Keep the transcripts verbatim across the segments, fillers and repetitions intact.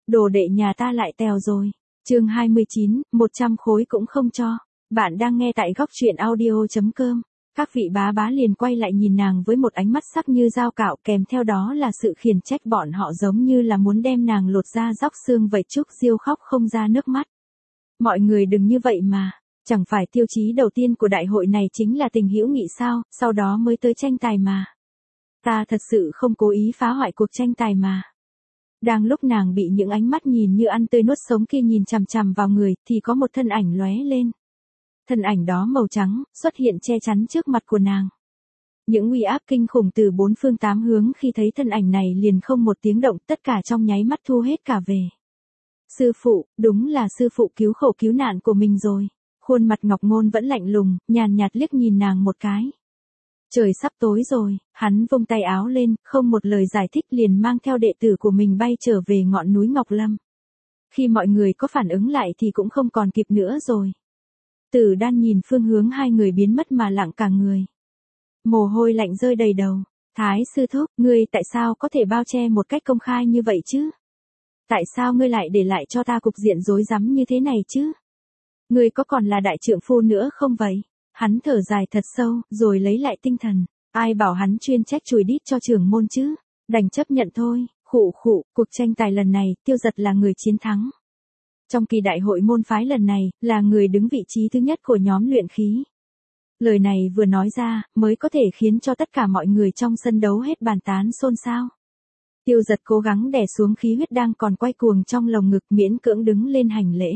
đồ đệ nhà ta lại tèo rồi. Chương hai mươi chín, một trăm khối cũng không cho. Bạn đang nghe tại góc truyện audio chấm com. Các vị bá bá liền quay lại nhìn nàng với một ánh mắt sắc như dao cạo, kèm theo đó là sự khiển trách, bọn họ giống như là muốn đem nàng lột da róc xương vậy. Trúc Diêu khóc không ra nước mắt. Mọi người đừng như vậy mà, chẳng phải tiêu chí đầu tiên của đại hội này chính là tình hữu nghị sao, sau đó mới tới tranh tài mà. Ta thật sự không cố ý phá hoại cuộc tranh tài mà. Đang lúc nàng bị những ánh mắt nhìn như ăn tươi nuốt sống kia nhìn chằm chằm vào người, thì có một thân ảnh lóe lên. Thân ảnh đó màu trắng, xuất hiện che chắn trước mặt của nàng. Những uy áp kinh khủng từ bốn phương tám hướng khi thấy thân ảnh này liền không một tiếng động, tất cả trong nháy mắt thu hết cả về. Sư phụ, đúng là sư phụ cứu khổ cứu nạn của mình rồi. Khuôn mặt Ngọc Ngôn vẫn lạnh lùng, nhàn nhạt liếc nhìn nàng một cái. Trời sắp tối rồi, hắn vung tay áo lên, không một lời giải thích liền mang theo đệ tử của mình bay trở về ngọn núi Ngọc Lâm. Khi mọi người có phản ứng lại thì cũng không còn kịp nữa rồi. Tử Đan nhìn phương hướng hai người biến mất mà lặng cả người. Mồ hôi lạnh rơi đầy đầu. Thái sư thúc, ngươi tại sao có thể bao che một cách công khai như vậy chứ? Tại sao ngươi lại để lại cho ta cục diện rối rắm như thế này chứ? Ngươi có còn là đại trượng phu nữa không vậy? Hắn thở dài thật sâu, rồi lấy lại tinh thần. Ai bảo hắn chuyên trách chùi đít cho trưởng môn chứ? Đành chấp nhận thôi. Khụ khụ, cuộc tranh tài lần này, Tiêu Giật là người chiến thắng. Trong kỳ đại hội môn phái lần này, là người đứng vị trí thứ nhất của nhóm luyện khí. Lời này vừa nói ra, mới có thể khiến cho tất cả mọi người trong sân đấu hết bàn tán xôn xao. Tiêu Giật cố gắng đè xuống khí huyết đang còn quay cuồng trong lồng ngực, miễn cưỡng đứng lên hành lễ.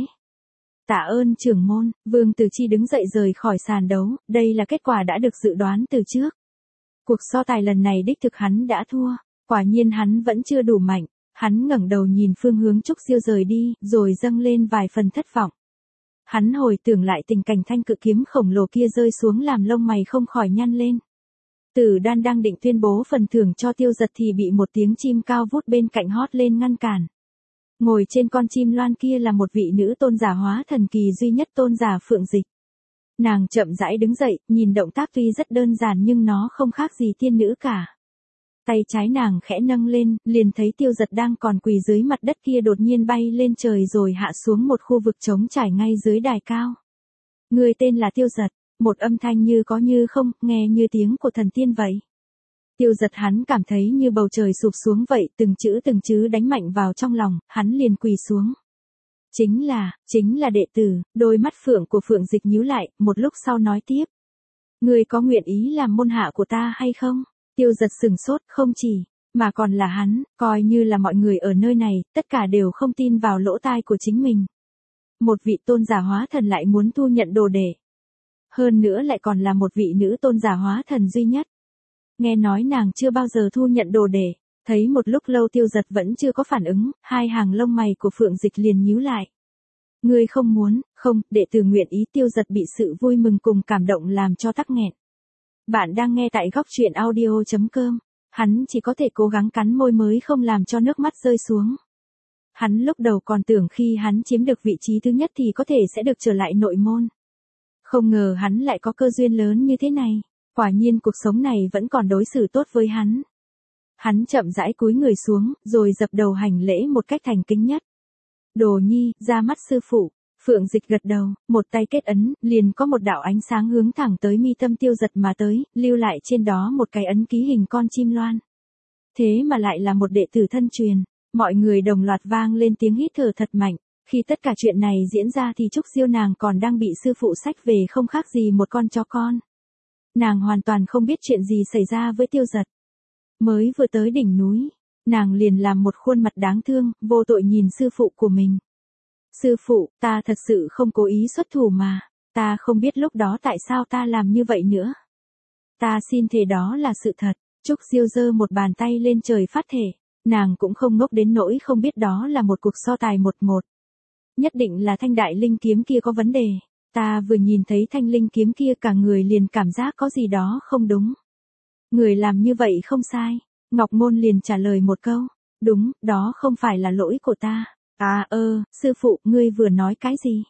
Tạ ơn trưởng môn. Vương Từ Chi đứng dậy rời khỏi sàn đấu, đây là kết quả đã được dự đoán từ trước. Cuộc so tài lần này đích thực hắn đã thua, quả nhiên hắn vẫn chưa đủ mạnh. Hắn ngẩng đầu nhìn phương hướng Trúc Diêu rời đi, rồi dâng lên vài phần thất vọng. Hắn hồi tưởng lại tình cảnh thanh cự kiếm khổng lồ kia rơi xuống làm lông mày không khỏi nhăn lên. Tử Đan đang định tuyên bố phần thưởng cho Tiêu Giật thì bị một tiếng chim cao vút bên cạnh hót lên ngăn cản. Ngồi trên con chim loan kia là một vị nữ tôn giả hóa thần kỳ duy nhất, tôn giả Phượng Dịch. Nàng chậm rãi đứng dậy, nhìn động tác tuy rất đơn giản nhưng nó không khác gì tiên nữ cả. Tay trái nàng khẽ nâng lên, liền thấy Tiêu Giật đang còn quỳ dưới mặt đất kia đột nhiên bay lên trời rồi hạ xuống một khu vực trống trải ngay dưới đài cao. Người tên là Tiêu Giật, một âm thanh như có như không, nghe như tiếng của thần tiên vậy. Tiêu Giật hắn cảm thấy như bầu trời sụp xuống vậy, từng chữ từng chữ đánh mạnh vào trong lòng, hắn liền quỳ xuống. Chính là, chính là đệ tử. Đôi mắt Phượng của Phượng Dịch nhíu lại, một lúc sau nói tiếp. Người có nguyện ý làm môn hạ của ta hay không? Tiêu Giật sừng sốt, không chỉ, mà còn là hắn, coi như là mọi người ở nơi này, tất cả đều không tin vào lỗ tai của chính mình. Một vị tôn giả hóa thần lại muốn thu nhận đồ đệ. Hơn nữa lại còn là một vị nữ tôn giả hóa thần duy nhất. Nghe nói nàng chưa bao giờ thu nhận đồ đệ. Thấy một lúc lâu Tiêu Giật vẫn chưa có phản ứng, hai hàng lông mày của Phượng Dịch liền nhíu lại. Ngươi không muốn, không, đệ tử nguyện ý. Tiêu Giật bị sự vui mừng cùng cảm động làm cho tắc nghẹn. Bạn đang nghe tại góc truyện audio chấm com. Hắn chỉ có thể cố gắng cắn môi mới không làm cho nước mắt rơi xuống. Hắn lúc đầu còn tưởng khi hắn chiếm được vị trí thứ nhất thì có thể sẽ được trở lại nội môn. Không ngờ hắn lại có cơ duyên lớn như thế này. Quả nhiên cuộc sống này vẫn còn đối xử tốt với hắn. Hắn chậm rãi cúi người xuống, rồi dập đầu hành lễ một cách thành kính nhất. Đồ nhi, ra mắt sư phụ. Phượng Dịch gật đầu, một tay kết ấn, liền có một đạo ánh sáng hướng thẳng tới mi tâm Tiêu Giật mà tới, lưu lại trên đó một cái ấn ký hình con chim loan. Thế mà lại là một đệ tử thân truyền. Mọi người đồng loạt vang lên tiếng hít thở thật mạnh. Khi tất cả chuyện này diễn ra thì Trúc Diêu nàng còn đang bị sư phụ xách về không khác gì một con chó con. Nàng hoàn toàn không biết chuyện gì xảy ra với Tiêu Giật. Mới vừa tới đỉnh núi, nàng liền làm một khuôn mặt đáng thương, vô tội nhìn sư phụ của mình. Sư phụ, ta thật sự không cố ý xuất thủ mà, ta không biết lúc đó tại sao ta làm như vậy nữa. Ta xin thề đó là sự thật. Trúc Diêu giơ một bàn tay lên trời phát thể, nàng cũng không ngốc đến nỗi không biết đó là một cuộc so tài một một. Nhất định là thanh đại linh kiếm kia có vấn đề. Ta vừa nhìn thấy thanh linh kiếm kia cả người liền cảm giác có gì đó không đúng. Người làm như vậy không sai. Ngọc Ngôn liền trả lời một câu. Đúng, đó không phải là lỗi của ta. À ơ, sư phụ, ngươi vừa nói cái gì?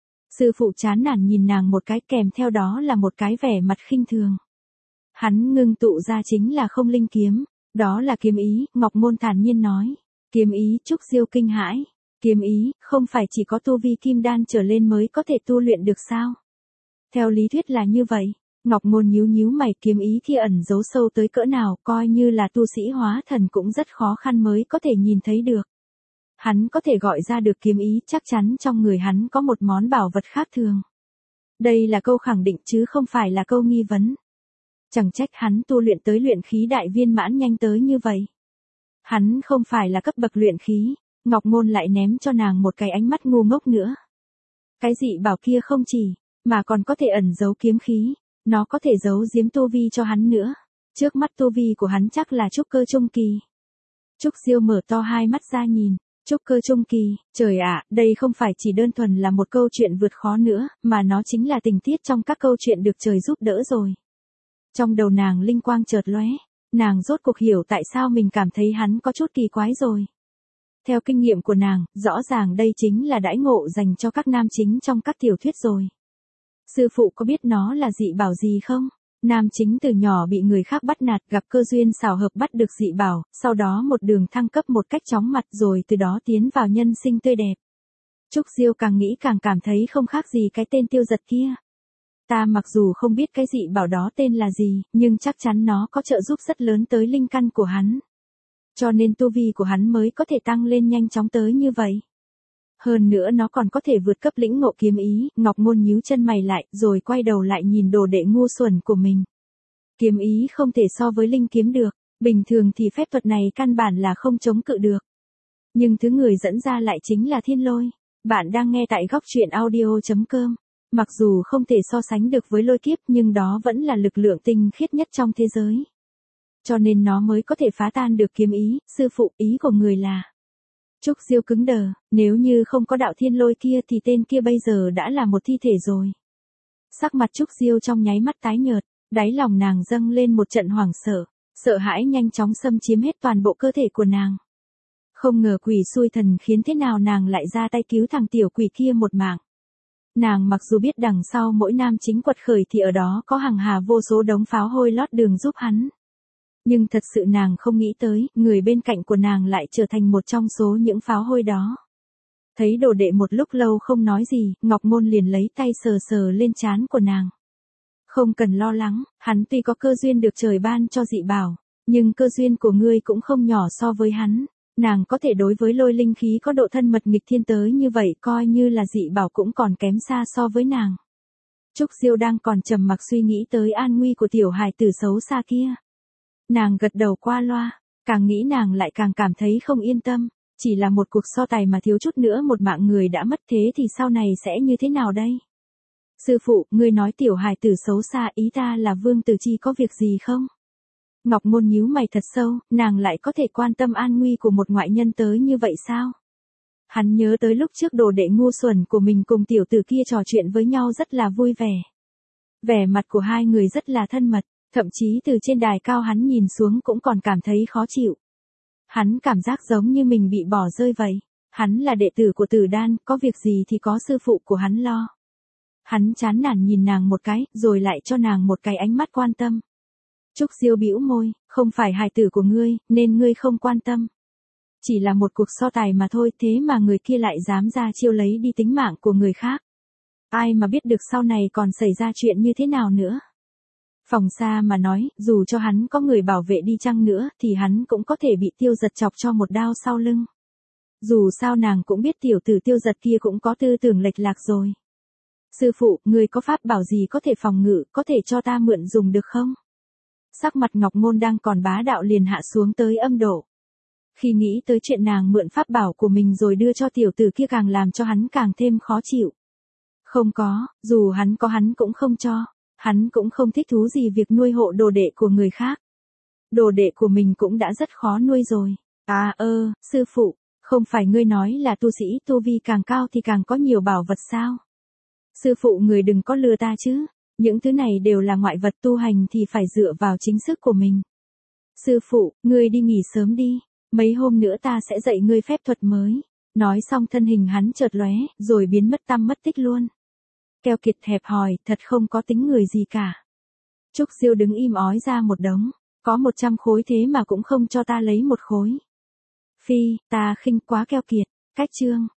Sư phụ chán nản nhìn nàng một cái, kèm theo đó là một cái vẻ mặt khinh thường. Hắn ngưng tụ ra chính là không linh kiếm. Đó là kiếm ý, Ngọc Ngôn thản nhiên nói. Kiếm ý, Trúc Diêu kinh hãi. Kiếm ý, không phải chỉ có tu vi kim đan trở lên mới có thể tu luyện được sao? Theo lý thuyết là như vậy. Ngọc Ngôn nhíu nhíu mày, kiếm ý kia ẩn giấu sâu tới cỡ nào, coi như là tu sĩ hóa thần cũng rất khó khăn mới có thể nhìn thấy được. Hắn có thể gọi ra được kiếm ý, chắc chắn trong người hắn có một món bảo vật khác thường. Đây là câu khẳng định chứ không phải là câu nghi vấn. Chẳng trách hắn tu luyện tới luyện khí đại viên mãn nhanh tới như vậy. Hắn không phải là cấp bậc luyện khí. Ngọc Ngôn lại ném cho nàng một cái ánh mắt ngu ngốc nữa. Cái dị bảo kia không chỉ, mà còn có thể ẩn giấu kiếm khí. Nó có thể giấu giếm tu vi cho hắn nữa. Trước mắt tu vi của hắn chắc là trúc cơ trung kỳ. Trúc Diêu mở to hai mắt ra nhìn. Trúc cơ trung kỳ, trời ạ, đây không phải chỉ đơn thuần là một câu chuyện vượt khó nữa, mà nó chính là tình tiết trong các câu chuyện được trời giúp đỡ rồi. Trong đầu nàng linh quang chợt lóe, nàng rốt cuộc hiểu tại sao mình cảm thấy hắn có chút kỳ quái rồi. Theo kinh nghiệm của nàng, rõ ràng đây chính là đãi ngộ dành cho các nam chính trong các tiểu thuyết rồi. Sư phụ có biết nó là dị bảo gì không? Nam chính từ nhỏ bị người khác bắt nạt, gặp cơ duyên xảo hợp bắt được dị bảo, sau đó một đường thăng cấp một cách chóng mặt rồi từ đó tiến vào nhân sinh tươi đẹp. Trúc Diêu càng nghĩ càng cảm thấy không khác gì cái tên Tiêu Giật kia. Ta mặc dù không biết cái dị bảo đó tên là gì, nhưng chắc chắn nó có trợ giúp rất lớn tới linh căn của hắn. Cho nên tu vi của hắn mới có thể tăng lên nhanh chóng tới như vậy. Hơn nữa nó còn có thể vượt cấp lĩnh ngộ kiếm ý. Ngọc Ngôn nhíu chân mày lại, rồi quay đầu lại nhìn đồ đệ ngu xuẩn của mình. Kiếm ý không thể so với linh kiếm được, bình thường thì phép thuật này căn bản là không chống cự được. Nhưng thứ người dẫn ra lại chính là thiên lôi. Bạn đang nghe tại góc truyện audio chấm com. Mặc dù không thể so sánh được với lôi kiếp nhưng đó vẫn là lực lượng tinh khiết nhất trong thế giới. Cho nên nó mới có thể phá tan được kiếm ý. Sư phụ, ý của người là... Trúc Diêu cứng đờ, nếu như không có đạo thiên lôi kia thì tên kia bây giờ đã là một thi thể rồi. Sắc mặt Trúc Diêu trong nháy mắt tái nhợt, đáy lòng nàng dâng lên một trận hoảng sợ, sợ hãi nhanh chóng xâm chiếm hết toàn bộ cơ thể của nàng. Không ngờ quỷ xui thần khiến thế nào nàng lại ra tay cứu thằng tiểu quỷ kia một mạng. Nàng mặc dù biết đằng sau mỗi nam chính quật khởi thì ở đó có hàng hà vô số đống pháo hôi lót đường giúp hắn. Nhưng thật sự nàng không nghĩ tới, người bên cạnh của nàng lại trở thành một trong số những pháo hôi đó. Thấy đồ đệ một lúc lâu không nói gì, Ngọc Ngôn liền lấy tay sờ sờ lên trán của nàng. Không cần lo lắng, hắn tuy có cơ duyên được trời ban cho dị bảo, nhưng cơ duyên của ngươi cũng không nhỏ so với hắn. Nàng có thể đối với lôi linh khí có độ thân mật nghịch thiên tới như vậy, coi như là dị bảo cũng còn kém xa so với nàng. Trúc Diêu đang còn trầm mặc suy nghĩ tới an nguy của tiểu hài tử xấu xa kia. Nàng gật đầu qua loa, càng nghĩ nàng lại càng cảm thấy không yên tâm, chỉ là một cuộc so tài mà thiếu chút nữa một mạng người đã mất, thế thì sau này sẽ như thế nào đây? Sư phụ, ngươi nói tiểu hài tử xấu xa, ý ta là Vương Tử Chi có việc gì không? Ngọc Ngôn nhíu mày thật sâu, nàng lại có thể quan tâm an nguy của một ngoại nhân tới như vậy sao? Hắn nhớ tới lúc trước đồ đệ ngu xuẩn của mình cùng tiểu tử kia trò chuyện với nhau rất là vui vẻ. Vẻ mặt của hai người rất là thân mật. Thậm chí từ trên đài cao hắn nhìn xuống cũng còn cảm thấy khó chịu. Hắn cảm giác giống như mình bị bỏ rơi vậy. Hắn là đệ tử của Tử Đan, có việc gì thì có sư phụ của hắn lo. Hắn chán nản nhìn nàng một cái, rồi lại cho nàng một cái ánh mắt quan tâm. Trúc Diêu bĩu môi, không phải hài tử của ngươi, nên ngươi không quan tâm. Chỉ là một cuộc so tài mà thôi, thế mà người kia lại dám ra chiêu lấy đi tính mạng của người khác. Ai mà biết được sau này còn xảy ra chuyện như thế nào nữa. Phòng xa mà nói, dù cho hắn có người bảo vệ đi chăng nữa, thì hắn cũng có thể bị Tiêu Giật chọc cho một đao sau lưng. Dù sao nàng cũng biết tiểu tử Tiêu Giật kia cũng có tư tưởng lệch lạc rồi. Sư phụ, người có pháp bảo gì có thể phòng ngự, có thể cho ta mượn dùng được không? Sắc mặt Ngọc Ngôn đang còn bá đạo liền hạ xuống tới âm độ. Khi nghĩ tới chuyện nàng mượn pháp bảo của mình rồi đưa cho tiểu tử kia càng làm cho hắn càng thêm khó chịu. Không có, dù hắn có hắn cũng không cho. Hắn cũng không thích thú gì việc nuôi hộ đồ đệ của người khác. Đồ đệ của mình cũng đã rất khó nuôi rồi. À ơ, sư phụ, không phải ngươi nói là tu sĩ tu vi càng cao thì càng có nhiều bảo vật sao? Sư phụ người đừng có lừa ta chứ, những thứ này đều là ngoại vật, tu hành thì phải dựa vào chính sức của mình. Sư phụ, ngươi đi nghỉ sớm đi, mấy hôm nữa ta sẽ dạy ngươi phép thuật mới. Nói xong thân hình hắn chợt lóe, rồi biến mất tăm mất tích luôn. Keo kiệt hẹp hòi, thật không có tính người gì cả. Trúc Diêu đứng im ói ra một đống, có một trăm khối thế mà cũng không cho ta lấy một khối. Phi, ta khinh quá keo kiệt. Cách chương.